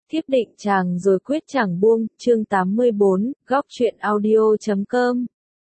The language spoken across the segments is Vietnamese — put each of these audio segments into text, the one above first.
Thiếp định chàng rồi quyết chẳng buông, chương 84, góc truyện audio.com.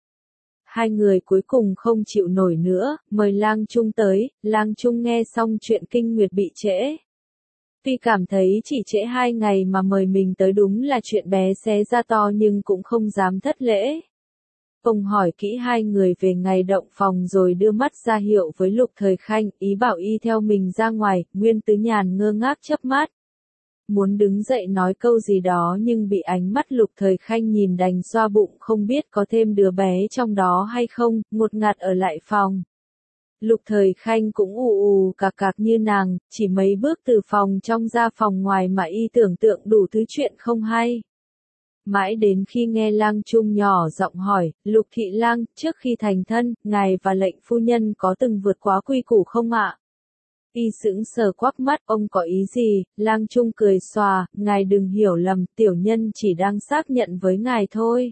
Hai người cuối cùng không chịu nổi nữa, mời Lang Trung tới, Lang Trung nghe xong chuyện kinh nguyệt bị trễ. Tuy cảm thấy chỉ trễ 2 ngày mà mời mình tới đúng là chuyện bé xé ra to nhưng cũng không dám thất lễ. Ông hỏi kỹ hai người về ngày động phòng rồi đưa mắt ra hiệu với Lục Thời Khanh, ý bảo y theo mình ra ngoài. Nguyên Tứ Nhàn ngơ ngác chớp mắt. Muốn đứng dậy nói câu gì đó nhưng bị ánh mắt Lục Thời Khanh nhìn đành xoa bụng, không biết có thêm đứa bé trong đó hay không, ngột ngạt ở lại phòng. Lục Thời Khanh cũng ù ù cạc như nàng, chỉ mấy bước từ phòng trong ra phòng ngoài mà y tưởng tượng đủ thứ chuyện không hay. Mãi đến khi nghe Lang Trung nhỏ giọng hỏi, Lục Thị Lang, trước khi thành thân, ngài và lệnh phu nhân có từng vượt quá quy củ không ạ? Y sững sờ quắc mắt, ông có ý gì? Lang Trung cười xòa, ngài đừng hiểu lầm, tiểu nhân chỉ đang xác nhận với ngài thôi.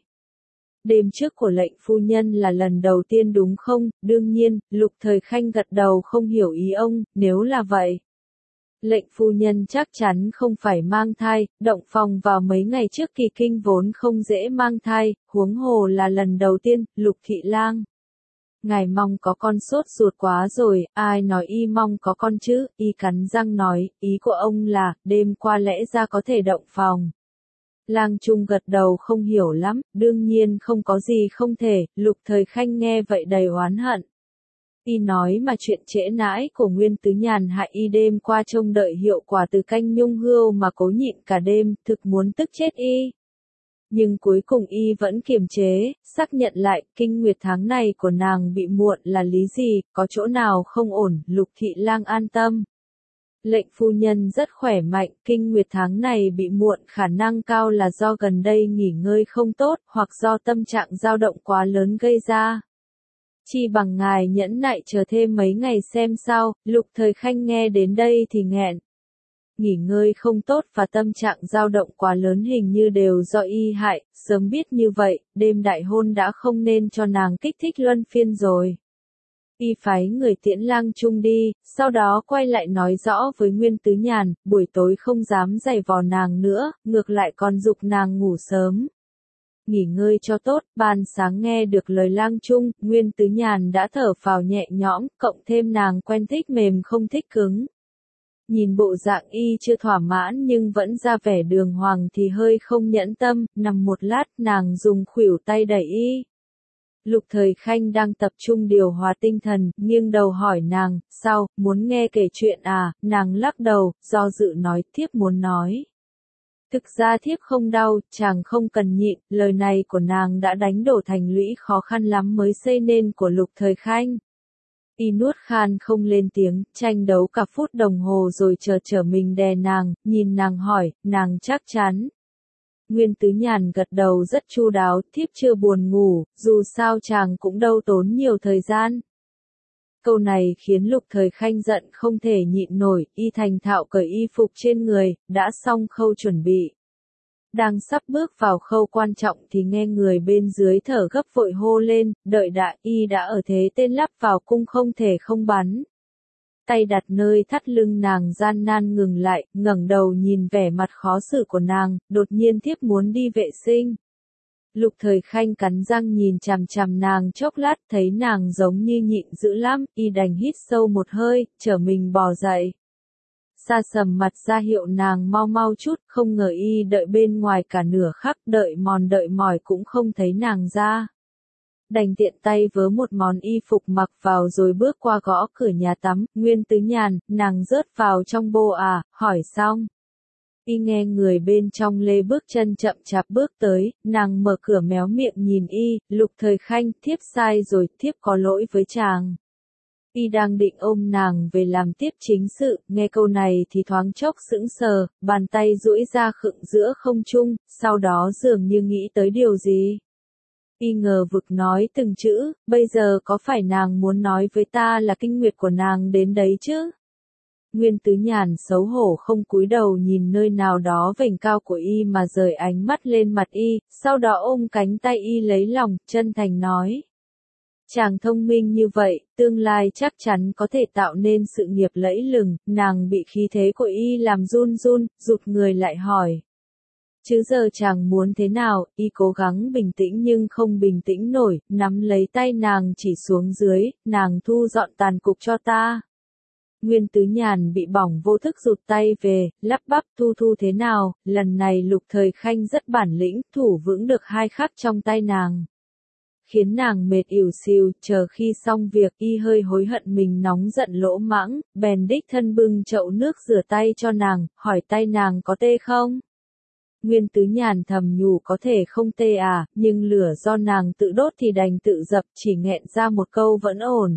Đêm trước của lệnh phu nhân là lần đầu tiên đúng không? Đương nhiên, Lục Thời Khanh gật đầu không hiểu ý ông, nếu là vậy. Lệnh phu nhân chắc chắn không phải mang thai, động phòng vào mấy ngày trước kỳ kinh vốn không dễ mang thai, huống hồ là lần đầu tiên. Lục Thị Lang, ngài mong có con sốt ruột quá rồi, ai nói y mong có con chứ? Y cắn răng nói, ý của ông là, đêm qua lẽ ra có thể động phòng. Lang Trung gật đầu không hiểu lắm, đương nhiên không có gì không thể. Lục Thời Khanh nghe vậy đầy oán hận. Y nói mà chuyện trễ nãi của Nguyên Tứ Nhàn hại y đêm qua trông đợi hiệu quả từ canh nhung hươu mà cố nhịn cả đêm, thực muốn tức chết y. Nhưng cuối cùng y vẫn kiềm chế, xác nhận lại, kinh nguyệt tháng này của nàng bị muộn là lý gì, có chỗ nào không ổn. Lục Thị Lang an tâm. Lệnh phu nhân rất khỏe mạnh, kinh nguyệt tháng này bị muộn khả năng cao là do gần đây nghỉ ngơi không tốt, hoặc do tâm trạng dao động quá lớn gây ra. Chi bằng ngài nhẫn nại chờ thêm mấy ngày xem sao. Lục Thời Khanh nghe đến đây thì nghẹn. Nghỉ ngơi không tốt và tâm trạng dao động quá lớn hình như đều do y hại, sớm biết như vậy, đêm đại hôn đã không nên cho nàng kích thích luân phiên rồi. Y phái người tiễn Lang Trung đi, sau đó quay lại nói rõ với Nguyên Tứ Nhàn, buổi tối không dám giày vò nàng nữa, ngược lại còn giục nàng ngủ sớm. Nghỉ ngơi cho tốt, ban sáng nghe được lời Lang Trung, Nguyên Tứ Nhàn đã thở phào nhẹ nhõm, cộng thêm nàng quen thích mềm không thích cứng. Nhìn bộ dạng y chưa thỏa mãn nhưng vẫn ra vẻ đường hoàng thì hơi không nhẫn tâm, nằm một lát nàng dùng khuỷu tay đẩy y. Lục Thời Khanh đang tập trung điều hòa tinh thần, nghiêng đầu hỏi nàng, sao, muốn nghe kể chuyện à? Nàng lắc đầu, do dự nói, thiếp muốn nói. Thực ra thiếp không đau, chàng không cần nhịn, lời này của nàng đã đánh đổ thành lũy khó khăn lắm mới xây nên của Lục Thời Khanh. Y nuốt khan không lên tiếng, tranh đấu cả phút đồng hồ rồi chờ mình đè nàng, nhìn nàng hỏi, nàng chắc chắn. Nguyên Tứ Nhàn gật đầu rất chu đáo, thiếp chưa buồn ngủ, dù sao chàng cũng đâu tốn nhiều thời gian. Câu này khiến Lục Thời Khanh giận không thể nhịn nổi, y thành thạo cởi y phục trên người, đã xong khâu chuẩn bị. Đang sắp bước vào khâu quan trọng thì nghe người bên dưới thở gấp vội hô lên, đợi đã, y đã ở thế tên lắp vào cung không thể không bắn. Tay đặt nơi thắt lưng nàng gian nan ngừng lại, ngẩng đầu nhìn vẻ mặt khó xử của nàng, đột nhiên thiếp muốn đi vệ sinh. Lục Thời Khanh cắn răng nhìn chằm chằm nàng chốc lát, thấy nàng giống như nhịn dữ lắm, y đành hít sâu một hơi, trở mình bò dậy. Sa sầm mặt ra hiệu nàng mau mau chút, không ngờ y đợi bên ngoài cả nửa khắc, đợi mỏi cũng không thấy nàng ra. Đành tiện tay vớ một món y phục mặc vào rồi bước qua gõ cửa nhà tắm. Nguyên Tứ Nhàn, nàng rớt vào trong bô à? Hỏi xong. Y nghe người bên trong lê bước chân chậm chạp bước tới, nàng mở cửa méo miệng nhìn y, Lục Thời Khanh, thiếp sai rồi, thiếp có lỗi với chàng. Y đang định ôm nàng về làm tiếp chính sự, nghe câu này thì thoáng chốc sững sờ, bàn tay duỗi ra khựng giữa không trung, sau đó dường như nghĩ tới điều gì. Y ngờ vực nói từng chữ, bây giờ có phải nàng muốn nói với ta là kinh nguyệt của nàng đến đấy chứ? Nguyên Tứ Nhàn xấu hổ không cúi đầu nhìn nơi nào đó vểnh cao của y mà rời ánh mắt lên mặt y, sau đó ôm cánh tay y lấy lòng, chân thành nói. Chàng thông minh như vậy, tương lai chắc chắn có thể tạo nên sự nghiệp lẫy lừng, nàng bị khí thế của y làm run run, rụt người lại hỏi. Chứ giờ chàng muốn thế nào, y cố gắng bình tĩnh nhưng không bình tĩnh nổi, nắm lấy tay nàng chỉ xuống dưới, nàng thu dọn tàn cục cho ta. Nguyên Tứ Nhàn bị bỏng vô thức rụt tay về, lắp bắp thu thế nào, lần này Lục Thời Khanh rất bản lĩnh, thủ vững được hai khắc trong tay nàng. Khiến nàng mệt ỉu xìu, chờ khi xong việc y hơi hối hận mình nóng giận lỗ mãng, bèn đích thân bưng chậu nước rửa tay cho nàng, hỏi tay nàng có tê không? Nguyên Tứ Nhàn thầm nhủ có thể không tê à, nhưng lửa do nàng tự đốt thì đành tự dập, chỉ nghẹn ra một câu vẫn ổn.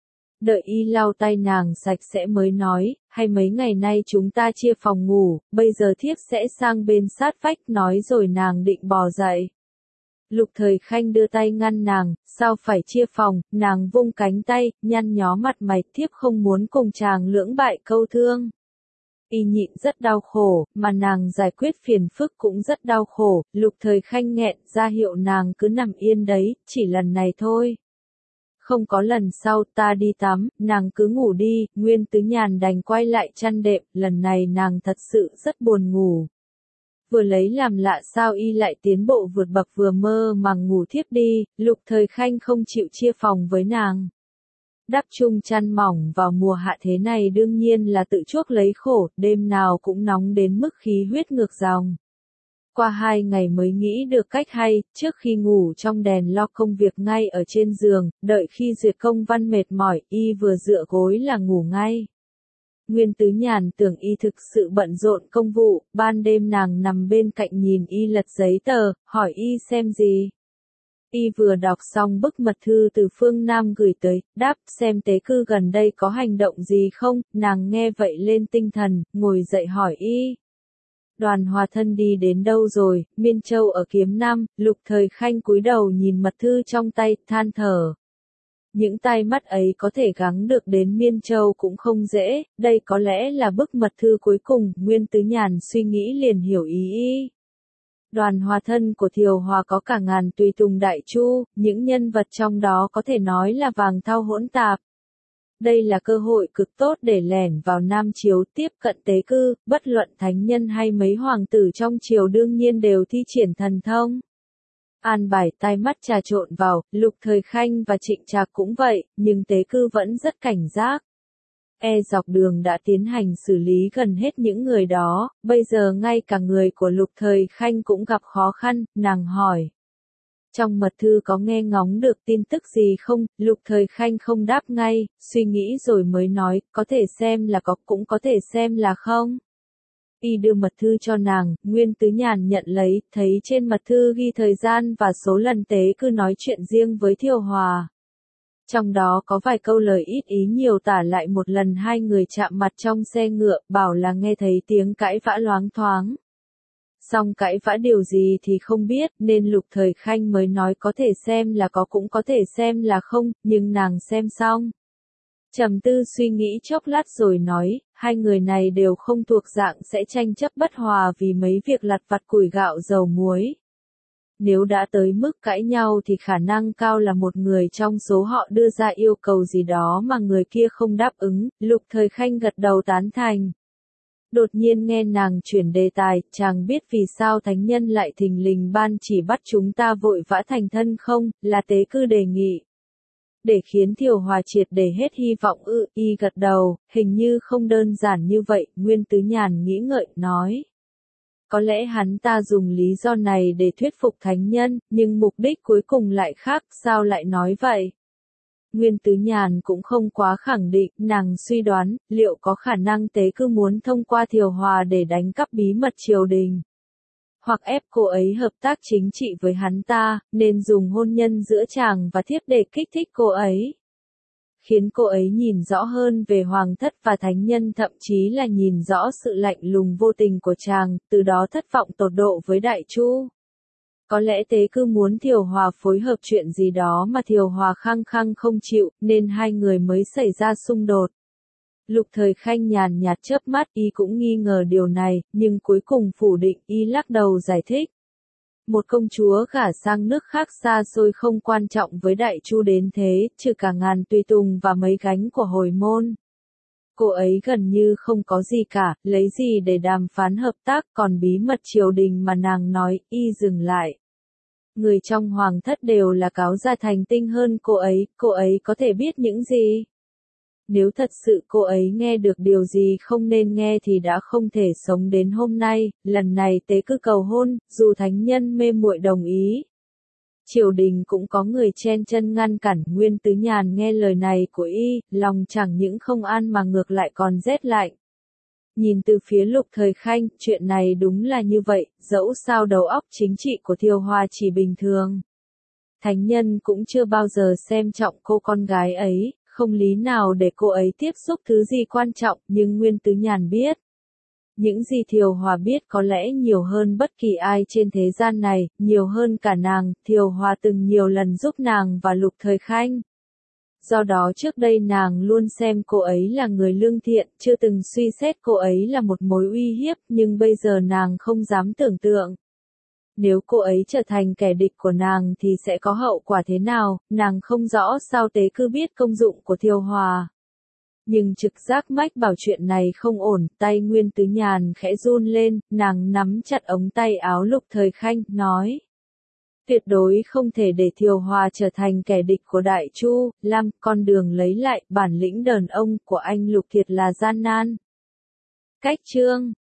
Đợi y lau tay nàng sạch sẽ mới nói, hay mấy ngày nay chúng ta chia phòng ngủ, bây giờ thiếp sẽ sang bên sát vách, nói rồi nàng định bò dậy. Lục Thời Khanh đưa tay ngăn nàng, sao phải chia phòng, nàng vung cánh tay, nhăn nhó mặt mày, thiếp không muốn cùng chàng lưỡng bại câu thương. Y nhịn rất đau khổ, mà nàng giải quyết phiền phức cũng rất đau khổ, Lục Thời Khanh nghẹn ra hiệu nàng cứ nằm yên đấy, chỉ lần này thôi. Không có lần sau, ta đi tắm, nàng cứ ngủ đi, Nguyên Tứ Nhàn đành quay lại chăn đệm, lần này nàng thật sự rất buồn ngủ. Vừa lấy làm lạ sao y lại tiến bộ vượt bậc, vừa mơ màng ngủ thiếp đi, Lục Thời Khanh không chịu chia phòng với nàng. Đắp chung chăn mỏng vào mùa hạ thế này đương nhiên là tự chuốc lấy khổ, đêm nào cũng nóng đến mức khí huyết ngược dòng. Qua 2 ngày mới nghĩ được cách hay, trước khi ngủ trong đèn lo công việc ngay ở trên giường, đợi khi duyệt công văn mệt mỏi, y vừa dựa gối là ngủ ngay. Nguyên Tứ Nhàn tưởng y thực sự bận rộn công vụ, ban đêm nàng nằm bên cạnh nhìn y lật giấy tờ, hỏi y xem gì. Y vừa đọc xong bức mật thư từ phương Nam gửi tới, đáp xem tế cư gần đây có hành động gì không, nàng nghe vậy lên tinh thần, ngồi dậy hỏi y. Đoàn Hòa Thân đi đến đâu rồi, Miên Châu ở Kiếm Nam, Lục Thời Khanh cúi đầu nhìn mật thư trong tay, than thở. Những tai mắt ấy có thể gắng được đến Miên Châu cũng không dễ, đây có lẽ là bức mật thư cuối cùng, Nguyên Tứ Nhàn suy nghĩ liền hiểu ý y. Đoàn Hòa Thân của Thiều Hòa có cả ngàn tùy tùng đại chu, những nhân vật trong đó có thể nói là vàng thau hỗn tạp. Đây là cơ hội cực tốt để lẻn vào Nam Chiếu tiếp cận tế cư, bất luận thánh nhân hay mấy hoàng tử trong triều đương nhiên đều thi triển thần thông. An bài tai mắt trà trộn vào, Lục Thời Khanh và Trịnh Trạc cũng vậy, nhưng tế cư vẫn rất cảnh giác. Dọc đường đã tiến hành xử lý gần hết những người đó, bây giờ ngay cả người của Lục Thời Khanh cũng gặp khó khăn, nàng hỏi. Trong mật thư có nghe ngóng được tin tức gì không? Lục Thời Khanh không đáp ngay, suy nghĩ rồi mới nói, có thể xem là có cũng có thể xem là không. Y đưa mật thư cho nàng, Nguyên Tứ Nhàn nhận lấy, thấy trên mật thư ghi thời gian và số lần tế cư nói chuyện riêng với Thiều Hòa. Trong đó có vài câu lời ít ý nhiều tả lại một lần hai người chạm mặt trong xe ngựa, bảo là nghe thấy tiếng cãi vã loáng thoáng. Song cãi vã điều gì thì không biết, nên Lục Thời Khanh mới nói có thể xem là có cũng có thể xem là không, nhưng nàng xem xong. Trầm tư suy nghĩ chốc lát rồi nói, hai người này đều không thuộc dạng sẽ tranh chấp bất hòa vì mấy việc lặt vặt củi gạo dầu muối. Nếu đã tới mức cãi nhau thì khả năng cao là một người trong số họ đưa ra yêu cầu gì đó mà người kia không đáp ứng, Lục Thời Khanh gật đầu tán thành. Đột nhiên nghe nàng chuyển đề tài, chàng biết vì sao thánh nhân lại thình lình ban chỉ bắt chúng ta vội vã thành thân không, là tế cư đề nghị. Để khiến Thiều Hòa triệt để hết hy vọng y gật đầu, hình như không đơn giản như vậy, Nguyên Tứ Nhàn nghĩ ngợi, nói. Có lẽ hắn ta dùng lý do này để thuyết phục thánh nhân, nhưng mục đích cuối cùng lại khác, sao lại nói vậy? Nguyên Tứ Nhàn cũng không quá khẳng định, nàng suy đoán, liệu có khả năng tế cư muốn thông qua Thiều Hòa để đánh cắp bí mật triều đình. Hoặc ép cô ấy hợp tác chính trị với hắn ta, nên dùng hôn nhân giữa chàng và thiếp để kích thích cô ấy. Khiến cô ấy nhìn rõ hơn về hoàng thất và thánh nhân, thậm chí là nhìn rõ sự lạnh lùng vô tình của chàng, từ đó thất vọng tột độ với đại chu. Có lẽ tế cư muốn Thiều Hòa phối hợp chuyện gì đó mà Thiều Hòa khăng khăng không chịu, nên hai người mới xảy ra xung đột. Lục Thời Khanh nhàn nhạt chớp mắt, y cũng nghi ngờ điều này, nhưng cuối cùng phủ định, y lắc đầu giải thích. Một công chúa gả sang nước khác xa xôi không quan trọng với Đại Chu đến thế, trừ cả ngàn tùy tùng và mấy gánh của hồi môn. Cô ấy gần như không có gì cả, lấy gì để đàm phán hợp tác, còn bí mật triều đình mà nàng nói, y dừng lại. Người trong hoàng thất đều là cáo gia thành tinh hơn cô ấy có thể biết những gì? Nếu thật sự cô ấy nghe được điều gì không nên nghe thì đã không thể sống đến hôm nay, lần này tế cứ cầu hôn, dù thánh nhân mê muội đồng ý. Triều đình cũng có người chen chân ngăn cản. Nguyên Tứ Nhàn nghe lời này của y, lòng chẳng những không an mà ngược lại còn rét lạnh. Nhìn từ phía Lục Thời Khanh, chuyện này đúng là như vậy, dẫu sao đầu óc chính trị của Thiều Hòa chỉ bình thường. Thánh nhân cũng chưa bao giờ xem trọng cô con gái ấy, không lý nào để cô ấy tiếp xúc thứ gì quan trọng, nhưng Nguyên Tứ Nhàn biết. Những gì Thiều Hòa biết có lẽ nhiều hơn bất kỳ ai trên thế gian này, nhiều hơn cả nàng, Thiều Hòa từng nhiều lần giúp nàng và Lục Thời Khanh. Do đó trước đây nàng luôn xem cô ấy là người lương thiện, chưa từng suy xét cô ấy là một mối uy hiếp, nhưng bây giờ nàng không dám tưởng tượng. Nếu cô ấy trở thành kẻ địch của nàng thì sẽ có hậu quả thế nào, nàng không rõ sao Tế Cứ biết công dụng của Thiều Hòa. Nhưng trực giác mách bảo chuyện này không ổn, tay Nguyên Tứ Nhàn khẽ run lên, nàng nắm chặt ống tay áo Lục Thời Khanh, nói. Tuyệt đối không thể để Thiều Hòa trở thành kẻ địch của Đại Chu, Lam, con đường lấy lại bản lĩnh đàn ông của anh Lục thiệt là gian nan. Cách chương